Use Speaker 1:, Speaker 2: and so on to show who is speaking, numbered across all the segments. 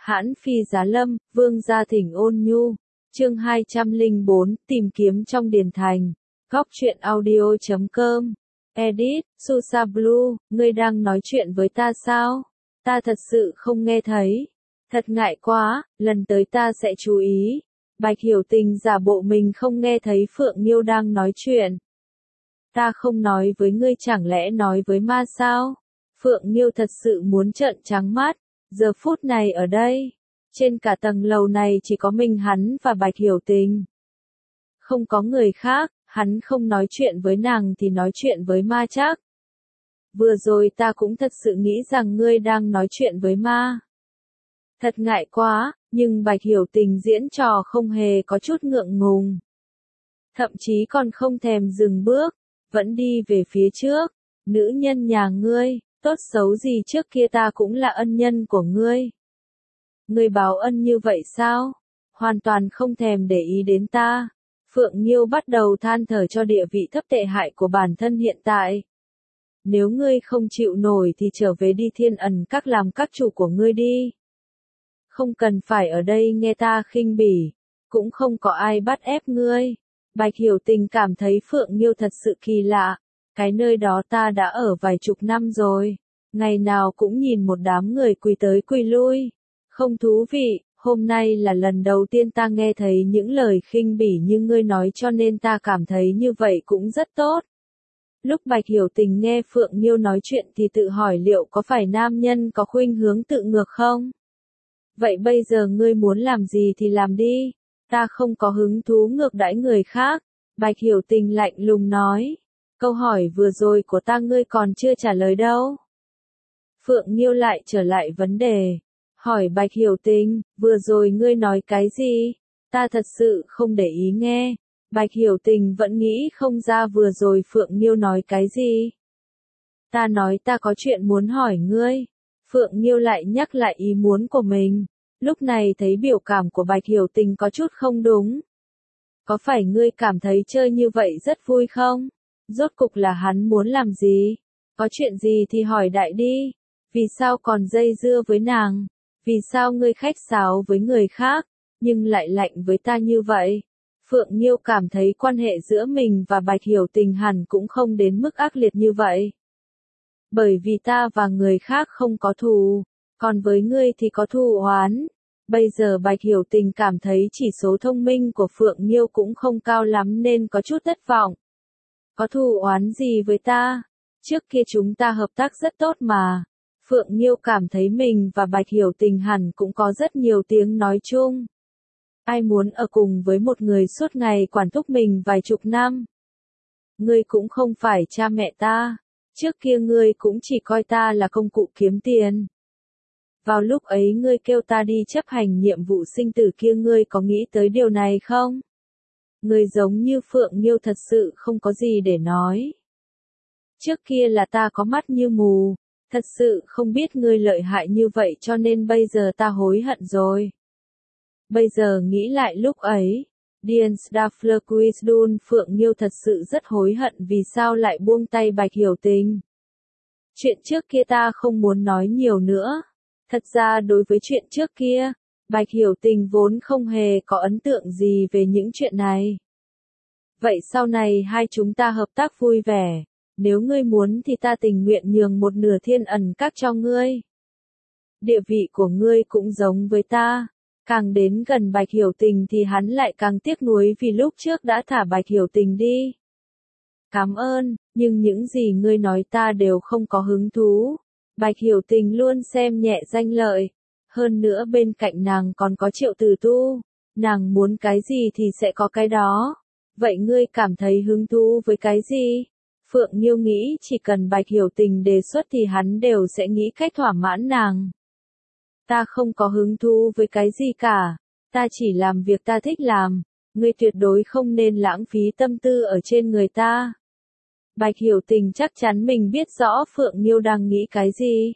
Speaker 1: Hãn Phi Giá Lâm, Vương Gia Thỉnh Ôn Nhu. Chương 204, tìm kiếm trong điền thành. Góc truyện audio.com. Edit, Susa Blue, ngươi đang nói chuyện với ta sao? Ta thật sự không nghe thấy. Thật ngại quá, lần tới ta sẽ chú ý. Bạch Hiểu Tình giả bộ mình không nghe thấy Phượng Nghiêu đang nói chuyện. Ta không nói với ngươi chẳng lẽ nói với ma sao? Phượng Nghiêu thật sự muốn trợn trắng mắt. Giờ phút này ở đây, trên cả tầng lầu này chỉ có mình hắn và Bạch Hiểu Tình. Không có người khác, hắn không nói chuyện với nàng thì nói chuyện với ma chắc. Vừa rồi ta cũng thật sự nghĩ rằng ngươi đang nói chuyện với ma. Thật ngại quá, nhưng Bạch Hiểu Tình diễn trò không hề có chút ngượng ngùng. Thậm chí còn không thèm dừng bước, vẫn đi về phía trước. Nữ nhân nhà ngươi, tốt xấu gì trước kia ta cũng là ân nhân của ngươi. Ngươi báo ân như vậy sao? Hoàn toàn không thèm để ý đến ta. Phượng Nghiêu bắt đầu than thở cho địa vị thấp tệ hại của bản thân hiện tại. Nếu ngươi không chịu nổi thì trở về đi Thiên Ẩn Các làm các chủ của ngươi đi. Không cần phải ở đây nghe ta khinh bỉ, cũng không có ai bắt ép ngươi. Bạch Hiểu Tình cảm thấy Phượng Nghiêu thật sự kỳ lạ. Cái nơi đó ta đã ở vài chục năm rồi. Ngày nào cũng nhìn một đám người quỳ tới quỳ lui. Không thú vị, hôm nay là lần đầu tiên ta nghe thấy những lời khinh bỉ như ngươi nói cho nên ta cảm thấy như vậy cũng rất tốt. Lúc Bạch Hiểu Tình nghe Phượng Nghiêu nói chuyện thì tự hỏi liệu có phải nam nhân có khuynh hướng tự ngược không? Vậy bây giờ ngươi muốn làm gì thì làm đi. Ta không có hứng thú ngược đãi người khác. Bạch Hiểu Tình lạnh lùng nói. Câu hỏi vừa rồi của ta ngươi còn chưa trả lời đâu. Phượng Nghiêu lại trở lại vấn đề. Hỏi Bạch Hiểu Tình, vừa rồi ngươi nói cái gì? Ta thật sự không để ý nghe. Bạch Hiểu Tình vẫn nghĩ không ra vừa rồi Phượng Nghiêu nói cái gì. Ta nói ta có chuyện muốn hỏi ngươi. Phượng Nghiêu lại nhắc lại ý muốn của mình. Lúc này thấy biểu cảm của Bạch Hiểu Tình có chút không đúng. Có phải ngươi cảm thấy chơi như vậy rất vui không? Rốt cục là hắn muốn làm gì? Có chuyện gì thì hỏi đại đi. Vì sao còn dây dưa với nàng? Vì sao ngươi khách sáo với người khác, nhưng lại lạnh với ta như vậy? Phượng Nghiêu cảm thấy quan hệ giữa mình và Bạch Hiểu Tình hẳn cũng không đến mức ác liệt như vậy. Bởi vì ta và người khác không có thù, còn với ngươi thì có thù oán. Bây giờ Bạch Hiểu Tình cảm thấy chỉ số thông minh của Phượng Nghiêu cũng không cao lắm nên có chút thất vọng. Có thù oán gì với ta? Trước kia chúng ta hợp tác rất tốt mà. Phượng Nghiêu cảm thấy mình và Bạch Hiểu Tình hẳn cũng có rất nhiều tiếng nói chung. Ai muốn ở cùng với một người suốt ngày quản thúc mình vài chục năm? Ngươi cũng không phải cha mẹ ta. Trước kia ngươi cũng chỉ coi ta là công cụ kiếm tiền. Vào lúc ấy ngươi kêu ta đi chấp hành nhiệm vụ sinh tử kia ngươi có nghĩ tới điều này không? Ngươi giống như Phượng Nghiêu thật sự không có gì để nói. Trước kia là ta có mắt như mù. Thật sự không biết ngươi lợi hại như vậy cho nên bây giờ ta hối hận rồi. Bây giờ nghĩ lại lúc ấy, Dien Staflerquisdun Phượng Nghiêu thật sự rất hối hận vì sao lại buông tay Bạch Hiểu Tình. Chuyện trước kia ta không muốn nói nhiều nữa. Thật ra đối với chuyện trước kia, Bạch Hiểu Tình vốn không hề có ấn tượng gì về những chuyện này. Vậy sau này hai chúng ta hợp tác vui vẻ. Nếu ngươi muốn thì ta tình nguyện nhường một nửa Thiên Ẩn Các cho ngươi. Địa vị của ngươi cũng giống với ta. Càng đến gần Bạch Hiểu Tình thì hắn lại càng tiếc nuối vì lúc trước đã thả Bạch Hiểu Tình đi. Cảm ơn, nhưng những gì ngươi nói ta đều không có hứng thú. Bạch Hiểu Tình luôn xem nhẹ danh lợi. Hơn nữa bên cạnh nàng còn có Triệu Tử Tu. Nàng muốn cái gì thì sẽ có cái đó. Vậy ngươi cảm thấy hứng thú với cái gì? Phượng Nghiêu nghĩ chỉ cần Bạch Hiểu Tình đề xuất thì hắn đều sẽ nghĩ cách thỏa mãn nàng. Ta không có hứng thú với cái gì cả. Ta chỉ làm việc ta thích làm. Ngươi tuyệt đối không nên lãng phí tâm tư ở trên người ta. Bạch Hiểu Tình chắc chắn mình biết rõ Phượng Nghiêu đang nghĩ cái gì.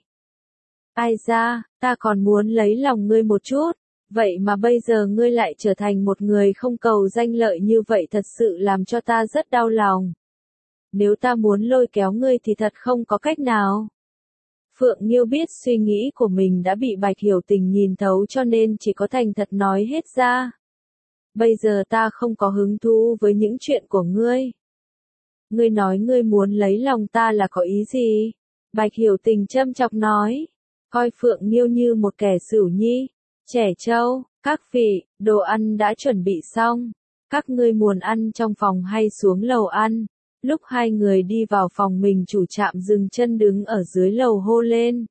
Speaker 1: Ai ra, ta còn muốn lấy lòng ngươi một chút. Vậy mà bây giờ ngươi lại trở thành một người không cầu danh lợi như vậy thật sự làm cho ta rất đau lòng. Nếu ta muốn lôi kéo ngươi thì thật không có cách nào. Phượng Nghiêu biết suy nghĩ của mình đã bị Bạch Hiểu Tình nhìn thấu cho nên chỉ có thành thật nói hết ra. Bây giờ ta không có hứng thú với những chuyện của ngươi. Ngươi nói ngươi muốn lấy lòng ta là có ý gì? Bạch Hiểu Tình châm chọc nói. Coi Phượng Nghiêu như một kẻ xỉu nhi. Trẻ trâu, các vị, đồ ăn đã chuẩn bị xong. Các ngươi muốn ăn trong phòng hay xuống lầu ăn? Lúc hai người đi vào phòng mình chủ trạm dừng chân đứng ở dưới lầu hô lên.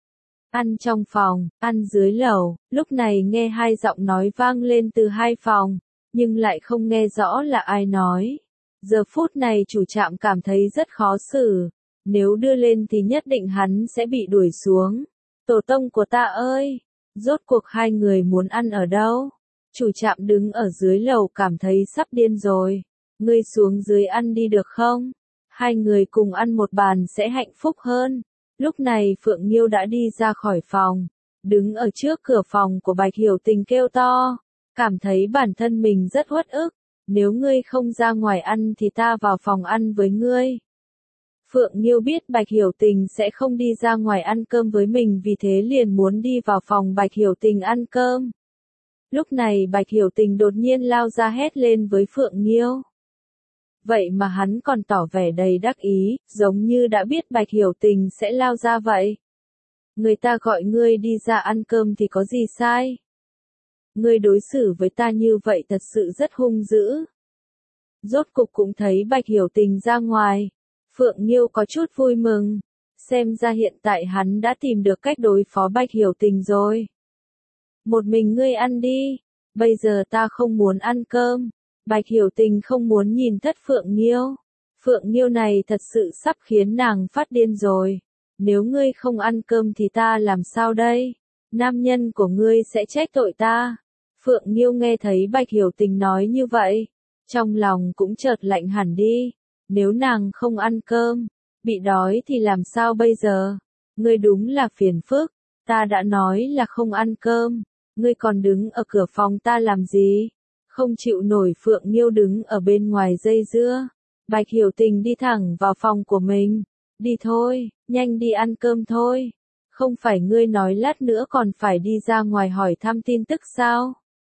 Speaker 1: Ăn trong phòng, ăn dưới lầu, lúc này nghe hai giọng nói vang lên từ hai phòng, nhưng lại không nghe rõ là ai nói. Giờ phút này chủ trạm cảm thấy rất khó xử, nếu đưa lên thì nhất định hắn sẽ bị đuổi xuống. Tổ tông của ta ơi, rốt cuộc hai người muốn ăn ở đâu? Chủ trạm đứng ở dưới lầu cảm thấy sắp điên rồi. Ngươi xuống dưới ăn đi được không? Hai người cùng ăn một bàn sẽ hạnh phúc hơn. Lúc này Phượng Nghiêu đã đi ra khỏi phòng, đứng ở trước cửa phòng của Bạch Hiểu Tình kêu to, cảm thấy bản thân mình rất uất ức, nếu ngươi không ra ngoài ăn thì ta vào phòng ăn với ngươi. Phượng Nghiêu biết Bạch Hiểu Tình sẽ không đi ra ngoài ăn cơm với mình vì thế liền muốn đi vào phòng Bạch Hiểu Tình ăn cơm. Lúc này Bạch Hiểu Tình đột nhiên lao ra hét lên với Phượng Nghiêu. Vậy mà hắn còn tỏ vẻ đầy đắc ý, giống như đã biết Bạch Hiểu Tình sẽ lao ra vậy. Người ta gọi ngươi đi ra ăn cơm thì có gì sai? Ngươi đối xử với ta như vậy thật sự rất hung dữ. Rốt cục cũng thấy Bạch Hiểu Tình ra ngoài. Phượng Nghiêu có chút vui mừng. Xem ra hiện tại hắn đã tìm được cách đối phó Bạch Hiểu Tình rồi. Một mình ngươi ăn đi. Bây giờ ta không muốn ăn cơm. Bạch Hiểu Tình không muốn nhìn thất Phượng Nghiêu. Phượng Nghiêu này thật sự sắp khiến nàng phát điên rồi. Nếu ngươi không ăn cơm thì ta làm sao đây? Nam nhân của ngươi sẽ trách tội ta. Phượng Nghiêu nghe thấy Bạch Hiểu Tình nói như vậy, trong lòng cũng chợt lạnh hẳn đi. Nếu nàng không ăn cơm, bị đói thì làm sao bây giờ? Ngươi đúng là phiền phức. Ta đã nói là không ăn cơm. Ngươi còn đứng ở cửa phòng ta làm gì? Không chịu nổi Phượng Nghiêu đứng ở bên ngoài dây dưa. Bạch Hiểu Tình đi thẳng vào phòng của mình. Đi thôi, nhanh đi ăn cơm thôi. Không phải ngươi nói lát nữa còn phải đi ra ngoài hỏi thăm tin tức sao?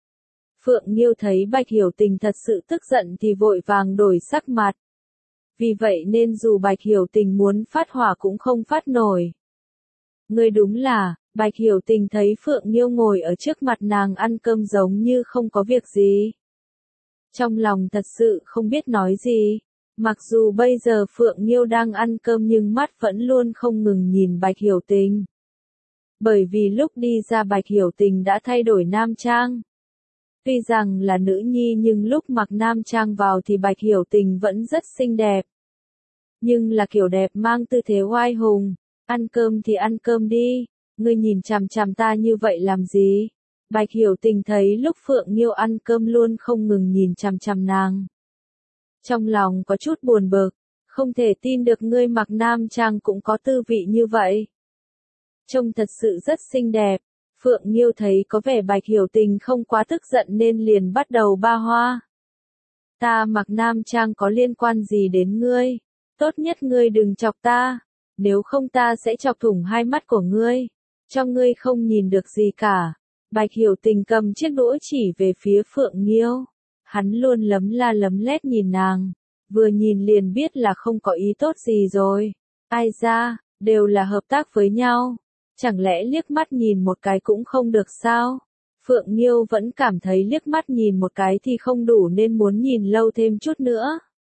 Speaker 1: Phượng Nghiêu thấy Bạch Hiểu Tình thật sự tức giận thì vội vàng đổi sắc mặt. Vì vậy nên dù Bạch Hiểu Tình muốn phát hỏa cũng không phát nổi. Ngươi đúng là, Bạch Hiểu Tình thấy Phượng Nghiêu ngồi ở trước mặt nàng ăn cơm giống như không có việc gì. Trong lòng thật sự không biết nói gì. Mặc dù bây giờ Phượng Nghiêu đang ăn cơm nhưng mắt vẫn luôn không ngừng nhìn Bạch Hiểu Tình. Bởi vì lúc đi ra Bạch Hiểu Tình đã thay đổi nam trang. Tuy rằng là nữ nhi nhưng lúc mặc nam trang vào thì Bạch Hiểu Tình vẫn rất xinh đẹp. Nhưng là kiểu đẹp mang tư thế oai hùng. Ăn cơm thì ăn cơm đi. Ngươi nhìn chằm chằm ta như vậy làm gì? Bạch Hiểu Tình thấy lúc Phượng Nghiêu ăn cơm luôn không ngừng nhìn chằm chằm nàng. Trong lòng có chút buồn bực, không thể tin được ngươi mặc nam trang cũng có tư vị như vậy. Trông thật sự rất xinh đẹp. Phượng Nghiêu thấy có vẻ Bạch Hiểu Tình không quá tức giận nên liền bắt đầu ba hoa. Ta mặc nam trang có liên quan gì đến ngươi? Tốt nhất ngươi đừng chọc ta, nếu không ta sẽ chọc thủng hai mắt của ngươi, cho ngươi không nhìn được gì cả. Bạch Hiểu Tình cầm chiếc đũa chỉ về phía Phượng Nghiêu. Hắn luôn lấm la lấm lét nhìn nàng, vừa nhìn liền biết là không có ý tốt gì rồi. Ai ra, đều là hợp tác với nhau. Chẳng lẽ liếc mắt nhìn một cái cũng không được sao? Phượng Nghiêu vẫn cảm thấy liếc mắt nhìn một cái thì không đủ nên muốn nhìn lâu thêm chút nữa.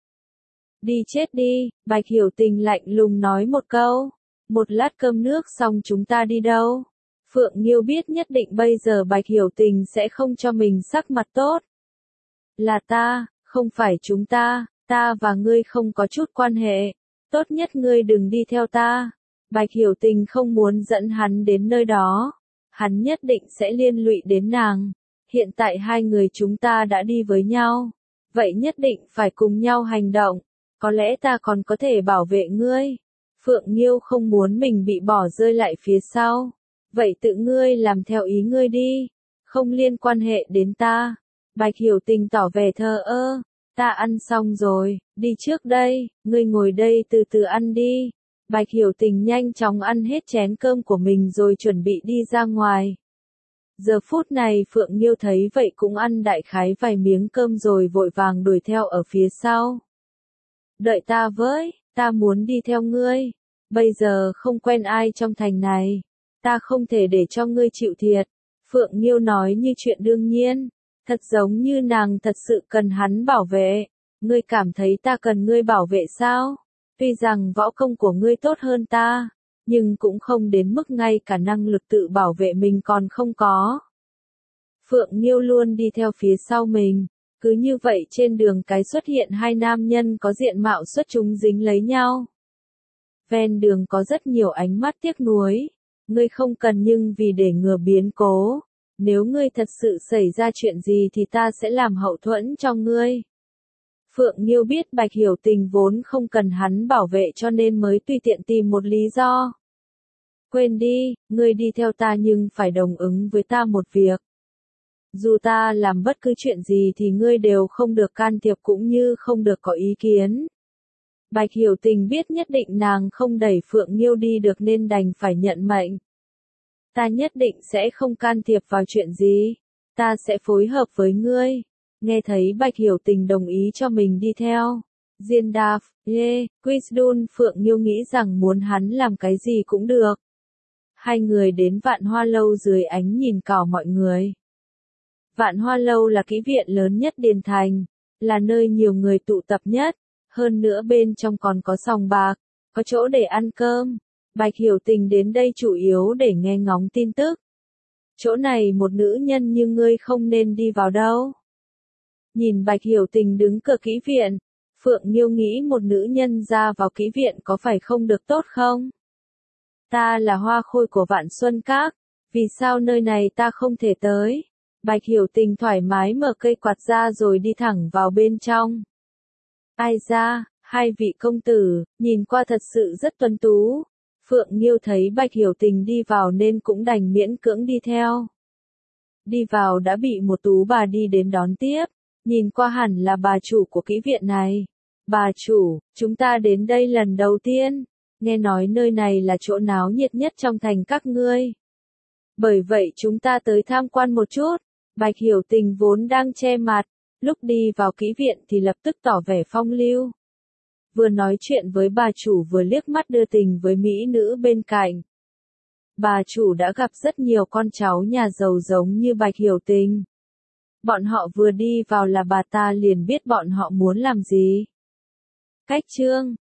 Speaker 1: Đi chết đi, Bạch Hiểu Tình lạnh lùng nói một câu. Một lát cơm nước xong chúng ta đi đâu? Phượng Nghiêu biết nhất định bây giờ Bạch Hiểu Tình sẽ không cho mình sắc mặt tốt. Là ta, không phải chúng ta và ngươi không có chút quan hệ. Tốt nhất ngươi đừng đi theo ta. Bạch Hiểu Tình không muốn dẫn hắn đến nơi đó. Hắn nhất định sẽ liên lụy đến nàng. Hiện tại hai người chúng ta đã đi với nhau. Vậy nhất định phải cùng nhau hành động. Có lẽ ta còn có thể bảo vệ ngươi. Phượng Nghiêu không muốn mình bị bỏ rơi lại phía sau. Vậy tự ngươi làm theo ý ngươi đi. Không liên quan hệ đến ta. Bạch Hiểu Tình tỏ vẻ thờ ơ. Ta ăn xong rồi, đi trước đây, ngươi ngồi đây từ từ ăn đi. Bạch Hiểu Tình nhanh chóng ăn hết chén cơm của mình rồi chuẩn bị đi ra ngoài. Giờ phút này Phượng Nghiêu thấy vậy cũng ăn đại khái vài miếng cơm rồi vội vàng đuổi theo ở phía sau. Đợi ta với, ta muốn đi theo ngươi. Bây giờ không quen ai trong thành này. Ta không thể để cho ngươi chịu thiệt. Phượng Nghiêu nói như chuyện đương nhiên. Thật giống như nàng thật sự cần hắn bảo vệ. Ngươi cảm thấy ta cần ngươi bảo vệ sao? Tuy rằng võ công của ngươi tốt hơn ta, nhưng cũng không đến mức ngay cả năng lực tự bảo vệ mình còn không có. Phượng Nghiêu luôn đi theo phía sau mình. Cứ như vậy trên đường cái xuất hiện hai nam nhân có diện mạo xuất chúng dính lấy nhau. Ven đường có rất nhiều ánh mắt tiếc nuối. Ngươi không cần nhưng vì để ngừa biến cố. Nếu ngươi thật sự xảy ra chuyện gì thì ta sẽ làm hậu thuẫn cho ngươi. Phượng Nghiêu biết Bạch Hiểu Tình vốn không cần hắn bảo vệ cho nên mới tùy tiện tìm một lý do. Quên đi, ngươi đi theo ta nhưng phải đồng ứng với ta một việc. Dù ta làm bất cứ chuyện gì thì ngươi đều không được can thiệp cũng như không được có ý kiến. Bạch Hiểu Tình biết nhất định nàng không đẩy Phượng Nghiêu đi được nên đành phải nhận mệnh. Ta nhất định sẽ không can thiệp vào chuyện gì. Ta sẽ phối hợp với ngươi. Nghe thấy Bạch Hiểu Tình đồng ý cho mình đi theo. Diên Đạp, Quýt-đun Phượng Nghiêu nghĩ rằng muốn hắn làm cái gì cũng được. Hai người đến Vạn Hoa Lâu dưới ánh nhìn cỏ mọi người. Vạn Hoa Lâu là kỹ viện lớn nhất Điền Thành, là nơi nhiều người tụ tập nhất, hơn nữa bên trong còn có sòng bạc, có chỗ để ăn cơm. Bạch Hiểu Tình đến đây chủ yếu để nghe ngóng tin tức. Chỗ này một nữ nhân như ngươi không nên đi vào đâu. Nhìn Bạch Hiểu Tình đứng cửa kỹ viện, Phượng Nghiêu nghĩ một nữ nhân ra vào kỹ viện có phải không được tốt không? Ta là hoa khôi của Vạn Xuân Các, vì sao nơi này ta không thể tới? Bạch Hiểu Tình thoải mái mở cây quạt ra rồi đi thẳng vào bên trong. Ai ra, hai vị công tử, nhìn qua thật sự rất tuấn tú. Phượng Nghiêu thấy Bạch Hiểu Tình đi vào nên cũng đành miễn cưỡng đi theo. Đi vào đã bị một tú bà đi đến đón tiếp, nhìn qua hẳn là bà chủ của kỹ viện này. Bà chủ, chúng ta đến đây lần đầu tiên, nghe nói nơi này là chỗ náo nhiệt nhất trong thành các ngươi. Bởi vậy chúng ta tới tham quan một chút. Bạch Hiểu Tình vốn đang che mặt, lúc đi vào kỹ viện thì lập tức tỏ vẻ phong lưu. Vừa nói chuyện với bà chủ vừa liếc mắt đưa tình với mỹ nữ bên cạnh. Bà chủ đã gặp rất nhiều con cháu nhà giàu giống như Bạch Hiểu Tình. Bọn họ vừa đi vào là bà ta liền biết bọn họ muốn làm gì. Cách chương